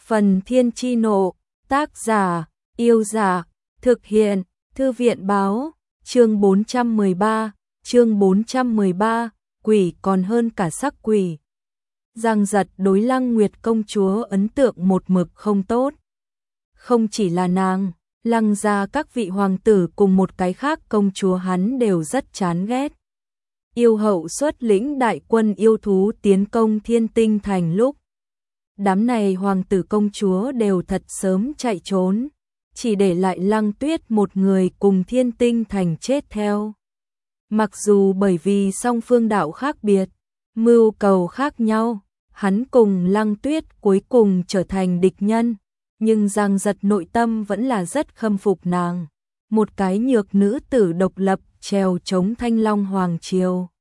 Phần Thiên Chi Nộ, tác giả, Yêu Giả, thực hiện, Thư viện Báo, chương 413, quỷ còn hơn cả sắc quỷ. Giang Giật đối Lăng Nguyệt công chúa ấn tượng một mực không tốt. Không chỉ là nàng, Lăng gia các vị hoàng tử cùng một cái khác công chúa hắn đều rất chán ghét. Yêu hậu xuất lĩnh đại quân yêu thú tiến công Thiên Tinh Thành lúc. Đám này hoàng tử công chúa đều thật sớm chạy trốn, chỉ để lại Lăng Tuyết một người cùng Thiên Tinh Thành chết theo. Mặc dù bởi vì song phương đạo khác biệt, mưu cầu khác nhau, hắn cùng Lăng Tuyết cuối cùng trở thành địch nhân, nhưng Giang Giật nội tâm vẫn là rất khâm phục nàng, một cái nhược nữ tử độc lập trèo chống Thanh Long Hoàng Triều.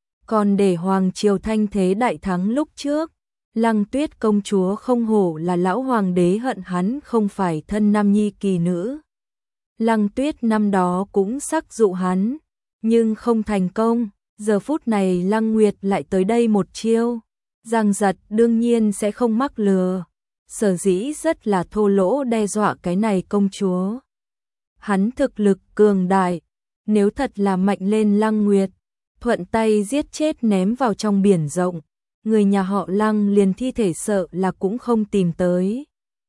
Còn để Hoàng Triều thanh thế đại thắng lúc trước, Lăng Tuyết công chúa không hổ là lão hoàng đế hận hắn không phải thân nam nhi kỳ nữ. Lăng Tuyết năm đó cũng sắc dụ hắn, nhưng không thành công, giờ phút này Lăng Nguyệt lại tới đây một chiêu. Giang Giật đương nhiên sẽ không mắc lừa, sở dĩ rất là thô lỗ đe dọa cái này công chúa. Hắn thực lực cường đại, nếu thật là mạnh lên Lăng Nguyệt, thuận tay giết chết ném vào trong biển rộng, người nhà họ Lăng liền thi thể sợ là cũng không tìm tới.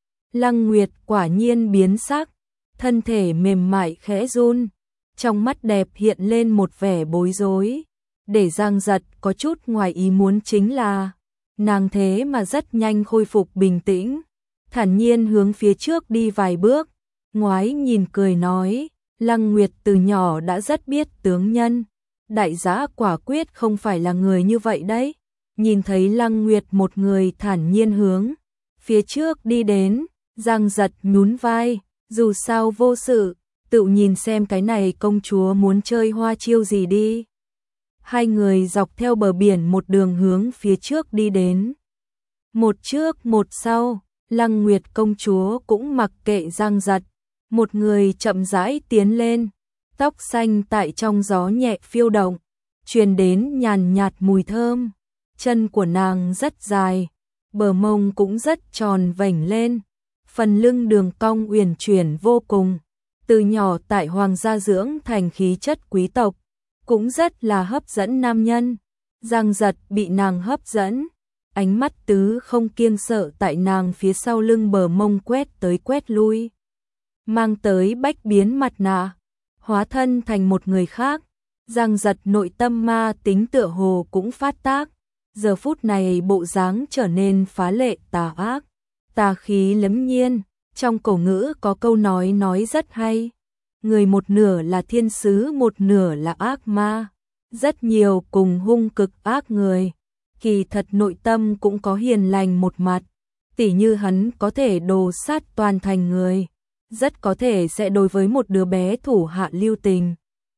Lăng Nguyệt quả nhiên biến sắc, thân thể mềm mại khẽ run, trong mắt đẹp hiện lên một vẻ bối rối. Để Giang Giật có chút ngoài ý muốn chính là, nàng thế mà rất nhanh khôi phục bình tĩnh, thản nhiên hướng phía trước đi vài bước, ngoái nhìn cười nói, Lăng Nguyệt từ nhỏ đã rất biết tướng nhân, đại giá quả quyết không phải là người như vậy đấy. Nhìn thấy Lăng Nguyệt một người thản nhiên hướng phía trước đi đến, Giang Giật nhún vai, dù sao vô sự, tự nhìn xem cái này công chúa muốn chơi hoa chiêu gì đi. Hai người dọc theo bờ biển một đường hướng phía trước đi đến. Một trước một sau, Lăng Nguyệt công chúa cũng mặc kệ Giang Giật, một người chậm rãi tiến lên, tóc xanh tại trong gió nhẹ phiêu động, truyền đến nhàn nhạt mùi thơm. Chân của nàng rất dài, bờ mông cũng rất tròn vểnh lên, phần lưng đường cong uyển chuyển vô cùng, từ nhỏ tại hoàng gia dưỡng thành khí chất quý tộc, cũng rất là hấp dẫn nam nhân. Giang Giật bị nàng hấp dẫn, ánh mắt tứ không kiêng sợ tại nàng phía sau lưng bờ mông quét tới quét lui, mang tới bách biến mặt nạ, hóa thân thành một người khác. Giang Giật nội tâm ma tính tựa hồ cũng phát tác, giờ phút này bộ dáng trở nên phá lệ tà ác, tà khí lẫm nhiên. Trong cổ ngữ có câu nói rất hay, người một nửa là thiên sứ một nửa là ác ma. Rất nhiều cùng hung cực ác người, kỳ thật nội tâm cũng có hiền lành một mặt, tỉ như hắn có thể đồ sát toàn thành người, rất có thể sẽ đối với một đứa bé thủ hạ lưu tình.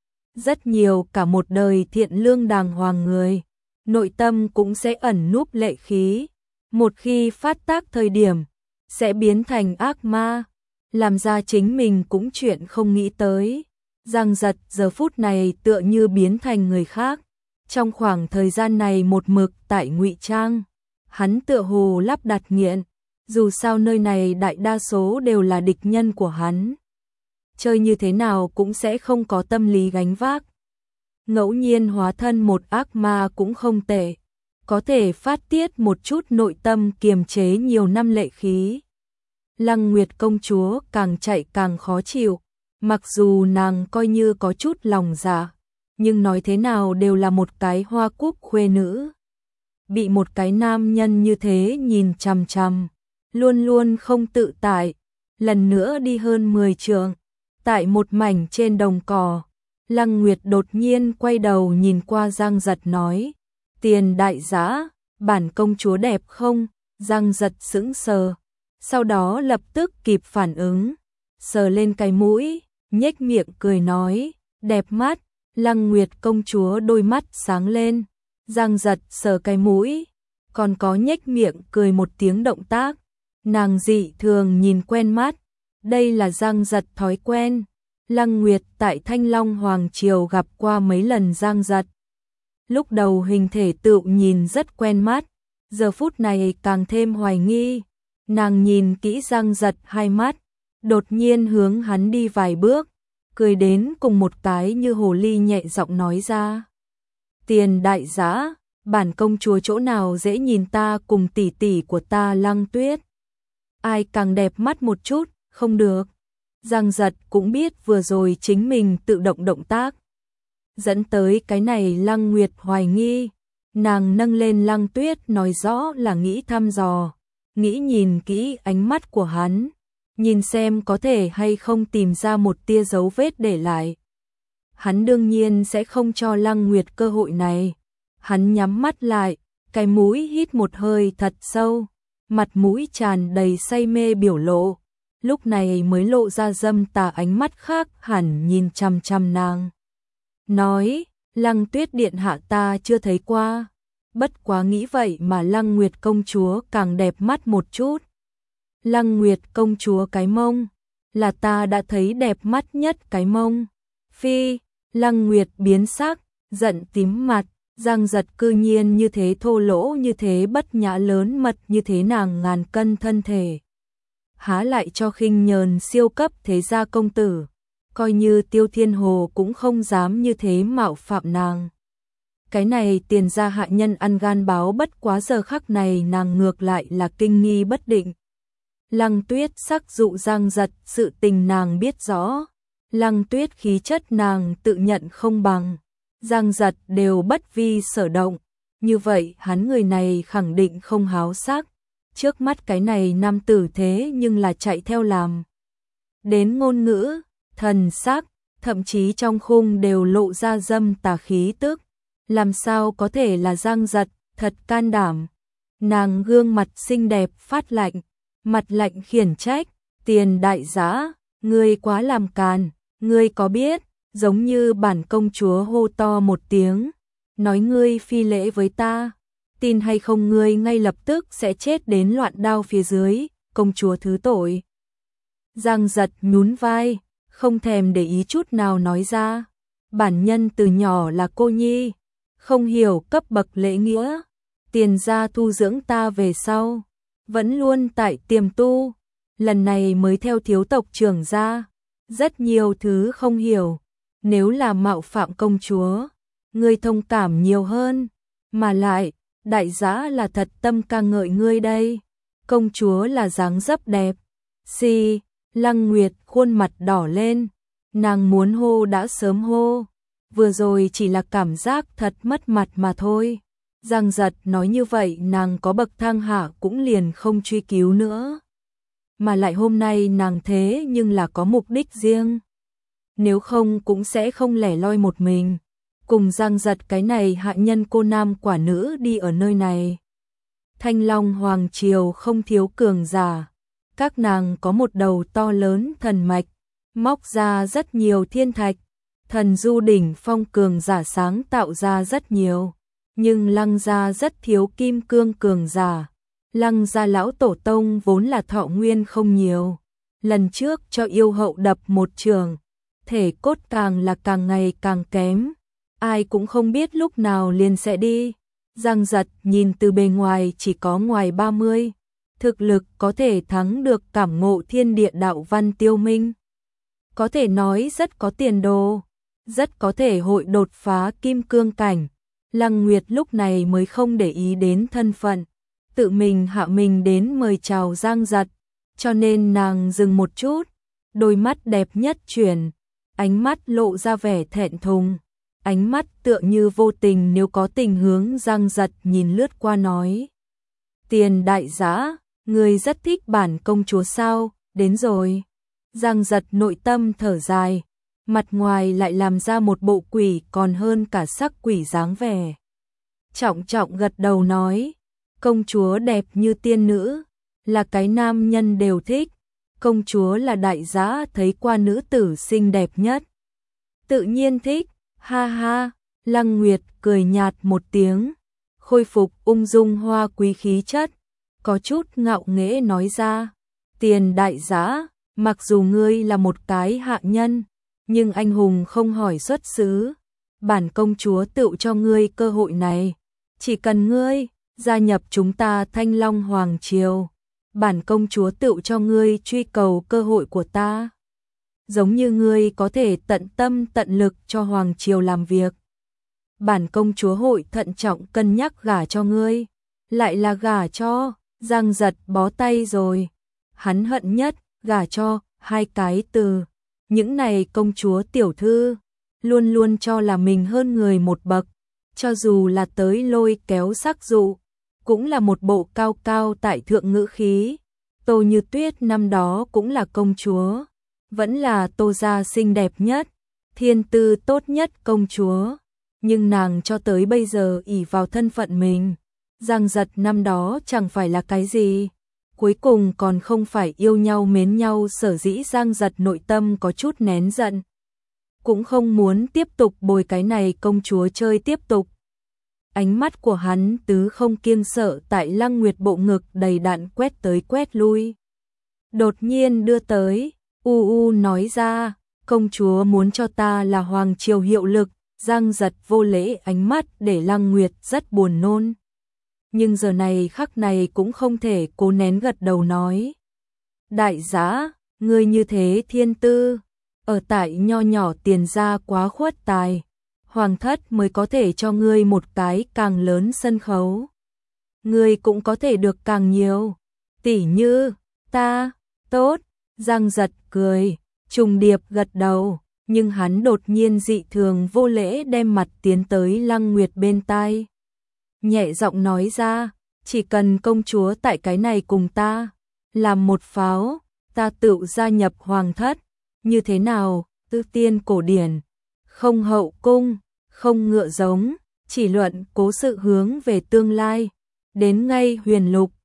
Rất nhiều cả một đời thiện lương đàng hoàng người, nội tâm cũng sẽ ẩn núp lệ khí, một khi phát tác thời điểm, sẽ biến thành ác ma, làm ra chính mình cũng chuyện không nghĩ tới. Giang Giật giờ phút này tựa như biến thành người khác, trong khoảng thời gian này một mực tại ngụy trang, hắn tựa hồ lắp đặt nghiện, dù sao nơi này đại đa số đều là địch nhân của hắn. Chơi như thế nào cũng sẽ không có tâm lý gánh vác. Ngẫu nhiên hóa thân một ác ma cũng không tệ, có thể phát tiết một chút nội tâm kiềm chế nhiều năm lệ khí. Lăng Nguyệt công chúa càng chạy càng khó chịu, mặc dù nàng coi như có chút lòng dạ, nhưng nói thế nào đều là một cái hoa cúc khuê nữ. Bị một cái nam nhân như thế nhìn chằm chằm, luôn luôn không tự tại, lần nữa đi hơn 10 trượng, tại một mảnh trên đồng cỏ. Lăng Nguyệt đột nhiên quay đầu nhìn qua Giang Giật nói, tiền đại giá, bản công chúa đẹp không? Giang Giật sững sờ, sau đó lập tức kịp phản ứng, sờ lên cái mũi, nhếch miệng cười nói, đẹp mắt. Lăng Nguyệt công chúa đôi mắt sáng lên, Giang Giật sờ cái mũi, còn có nhếch miệng cười một tiếng động tác, nàng dị thường nhìn quen mắt, đây là Giang Giật thói quen. Lăng Nguyệt tại Thanh Long Hoàng Triều gặp qua mấy lần Giang Giật. Lúc đầu hình thể tựu nhìn rất quen mắt, giờ phút này càng thêm hoài nghi, Nàng nhìn kỹ Giang Giật hai mắt, đột nhiên hướng hắn đi vài bước, cười đến cùng một cái như hồ ly nhẹ giọng nói ra. Tiền đại giá, bản công chúa chỗ nào dễ nhìn ta cùng tỷ tỷ của ta Lăng Tuyết. Ai càng đẹp mắt một chút, không được. Giang Giật cũng biết vừa rồi chính mình tự động động tác. Dẫn tới cái này Lăng Nguyệt hoài nghi. Nàng nâng lên Lăng Tuyết nói rõ là nghĩ thăm dò. Nghĩ nhìn kỹ ánh mắt của hắn. Nhìn xem có thể hay không tìm ra một tia dấu vết để lại. Hắn đương nhiên sẽ không cho Lăng Nguyệt cơ hội này. Hắn nhắm mắt lại, cái mũi hít một hơi thật sâu, mặt mũi tràn đầy say mê biểu lộ, lúc này mới lộ ra dâm tà ánh mắt khác hẳn nhìn chằm chằm nàng. Nói, Lăng Tuyết điện hạ ta chưa thấy qua, bất quá nghĩ vậy mà Lăng Nguyệt công chúa càng đẹp mắt một chút. Lăng Nguyệt công chúa cái mông, là ta đã thấy đẹp mắt nhất cái mông. Phi, Lăng Nguyệt biến sắc, giận tím mặt. Giang Giật cư nhiên như thế thô lỗ, như thế bất nhã lớn mật, như thế nàng ngàn cân thân thể. Há lại cho khinh nhờn siêu cấp thế gia công tử, coi như Tiêu Thiên Hồ cũng không dám như thế mạo phạm nàng. Cái này tiền gia hạ nhân ăn gan báo, bất quá giờ khắc này nàng ngược lại là kinh nghi bất định. Lăng Tuyết sắc dụ Giang Giật, sự tình nàng biết rõ. Lăng Tuyết khí chất nàng tự nhận không bằng. Giang Giật đều bất vi sở động, như vậy hắn người này khẳng định không háo sắc, trước mắt cái này nam tử thế nhưng là chạy theo làm. Đến ngôn ngữ, thần sắc, thậm chí trong khung đều lộ ra dâm tà khí tức, làm sao có thể là Giang Giật, thật can đảm. Nàng gương mặt xinh đẹp phát lạnh, mặt lạnh khiển trách, tiền đại giá, ngươi quá làm càn, ngươi có biết. Giống như bản công chúa hô to một tiếng, nói ngươi phi lễ với ta, tin hay không ngươi ngay lập tức sẽ chết đến loạn đao phía dưới, công chúa thứ tội. Giang Giật nhún vai, không thèm để ý chút nào nói ra, bản nhân từ nhỏ là cô nhi, không hiểu cấp bậc lễ nghĩa, tiền gia thu dưỡng ta về sau, vẫn luôn tại tiềm tu, lần này mới theo thiếu tộc trưởng ra, rất nhiều thứ không hiểu. Nếu là mạo phạm công chúa, ngươi thông cảm nhiều hơn, mà lại, đại giá là thật tâm ca ngợi ngươi đây. Công chúa là dáng dấp đẹp. Lăng Nguyệt khuôn mặt đỏ lên, nàng muốn hô đã sớm hô, vừa rồi chỉ là cảm giác thật mất mặt mà thôi. Giang Giật nói như vậy nàng có bậc thang hạ cũng liền không truy cứu nữa. Mà lại hôm nay nàng thế nhưng là có mục đích riêng. Nếu không cũng sẽ không lẻ loi một mình, cùng Giang Giật cái này hạ nhân cô nam quả nữ đi ở nơi này. Thanh Long Hoàng Triều không thiếu cường giả, các nàng có một đầu to lớn thần mạch, móc ra rất nhiều thiên thạch, thần du đỉnh phong cường giả sáng tạo ra rất nhiều, nhưng Lăng gia rất thiếu kim cương cường giả. Lăng gia lão tổ tông vốn là thọ nguyên không nhiều, lần trước cho yêu hậu đập một trường. Thể cốt càng là càng ngày càng kém, ai cũng không biết lúc nào liền sẽ đi. Giang Giật nhìn từ bề ngoài chỉ có ngoài 30, thực lực có thể thắng được cảm ngộ thiên địa đạo văn Tiêu Minh. Có thể nói rất có tiền đồ, rất có thể hội đột phá kim cương cảnh. Lăng Nguyệt lúc này mới không để ý đến thân phận, tự mình hạ mình đến mời chào Giang Giật, cho nên nàng dừng một chút, đôi mắt đẹp nhất chuyển. Ánh mắt lộ ra vẻ thẹn thùng, ánh mắt tựa như vô tình nếu có tình hướng Giang Giật nhìn lướt qua nói. Tiền đại giá, người rất thích bản công chúa sao, đến rồi. Giang Giật nội tâm thở dài, mặt ngoài lại làm ra một bộ quỷ còn hơn cả sắc quỷ dáng vẻ. Trọng trọng gật đầu nói, công chúa đẹp như tiên nữ, là cái nam nhân đều thích. Công chúa là đại giá thấy qua nữ tử xinh đẹp nhất. Tự nhiên thích, ha ha, Lăng Nguyệt cười nhạt một tiếng, khôi phục ung dung hoa quý khí chất, có chút ngạo nghễ nói ra, tiền đại giá, mặc dù ngươi là một cái hạ nhân, nhưng anh hùng không hỏi xuất xứ, bản công chúa tự cho ngươi cơ hội này, chỉ cần ngươi gia nhập chúng ta Thanh Long Hoàng Triều, bản công chúa tựu cho ngươi truy cầu cơ hội của ta. Giống như ngươi có thể tận tâm tận lực cho hoàng triều làm việc. Bản công chúa hội thận trọng cân nhắc gả cho ngươi. Lại là gả cho, Giang Giật bó tay rồi. Hắn hận nhất, gả cho, hai cái từ. Những này công chúa tiểu thư, luôn luôn cho là mình hơn người một bậc. Cho dù là tới lôi kéo sắc dụ, cũng là một bộ cao cao tại thượng ngữ khí. Tô Như Tuyết năm đó cũng là công chúa, vẫn là Tô gia xinh đẹp nhất, thiên tư tốt nhất công chúa. Nhưng nàng cho tới bây giờ ỷ vào thân phận mình. Giang Giật năm đó chẳng phải là cái gì. Cuối cùng còn không phải yêu nhau mến nhau, sở dĩ Giang Giật nội tâm có chút nén giận. Cũng không muốn tiếp tục bồi cái này công chúa chơi tiếp tục. Ánh mắt của hắn tứ không kiêng sợ tại Lăng Nguyệt bộ ngực đầy đặn quét tới quét lui. Đột nhiên đưa tới, nói ra, công chúa muốn cho ta là hoàng triều hiệu lực. Giang Giật vô lễ ánh mắt để Lăng Nguyệt rất buồn nôn. Nhưng giờ này khắc này cũng không thể cố nén gật đầu nói. Đại giá, ngươi như thế thiên tư, ở tại nho nhỏ tiền gia quá khuất tài. Hoàng thất mới có thể cho ngươi một cái càng lớn sân khấu. Ngươi cũng có thể được càng nhiều. Tỉ như, ta, tốt, Giang Giật cười, trùng điệp gật đầu. Nhưng hắn đột nhiên dị thường vô lễ đem mặt tiến tới Lăng Nguyệt bên tai. Nhẹ giọng nói ra, chỉ cần công chúa tại cái này cùng ta, làm một pháo, ta tự gia nhập hoàng thất. Như thế nào, tư tiên cổ điển, không hậu cung, không ngựa giống, chỉ luận cố sự hướng về tương lai. Đến ngay huyền lục,